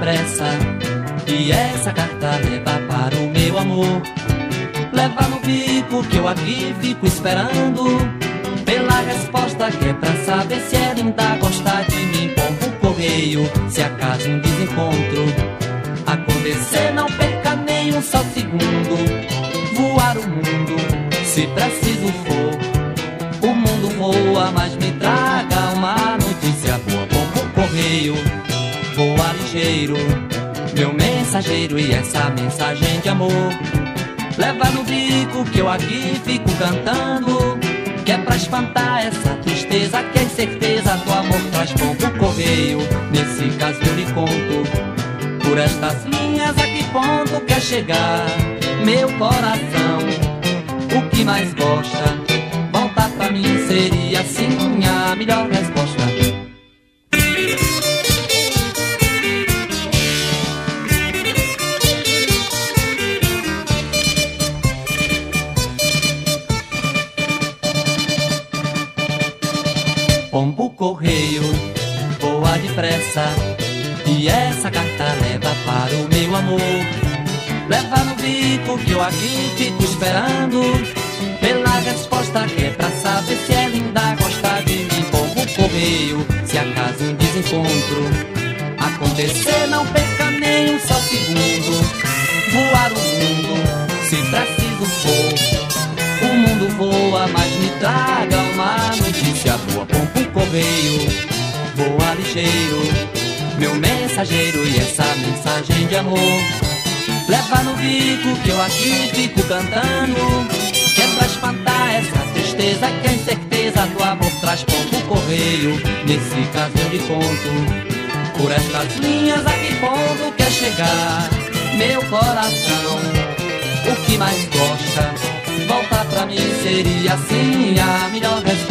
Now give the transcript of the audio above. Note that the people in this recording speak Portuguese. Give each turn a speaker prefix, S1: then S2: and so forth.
S1: depressa, e essa carta leva para o meu amor. Leva no bico que eu aqui fico esperando pela resposta que é pra saber se ela ainda gosta de mim. Pombo correio, se acaso um desencontro acontecer, não perca nem um só segundo. Voar o mundo, se preciso for, o mundo voa, mas me traga uma notícia boa. Pombo correio, voa ligeiro, meu mensageiro, e essa mensagem de amor leva no bico que eu aqui fico cantando, que é pra espantar essa tristeza, que a incerteza do amor traz. Pombo correio, nesse caso eu lhe conto, por estas linhas a que ponto quer chegar meu coração. O que mais gosta, voltar pra mim seria assim a melhor resposta. Pombo correio, voa depressa, e essa carta leva para o meu amor. Leva no bico que eu aqui fico esperando pela resposta que é pra saber se ela ainda gosta de mim. Pombo correio, se acaso um desencontro acontecer, não perca nem um só segundo. Voar o mundo, se preciso for, o mundo voa, mas me traga uma notícia boa. Pombo correio, voa ligeiro, meu mensageiro, e essa mensagem de amor leva no bico que eu aqui fico cantando, que é pra espantar essa tristeza, que a incerteza do amor traz. Pombo correio, nesse caso eu lhe conto, por estas linhas a que ponto quer chegar meu coração. O que mais gosta, voltar pra mim seria assim a melhor resposta.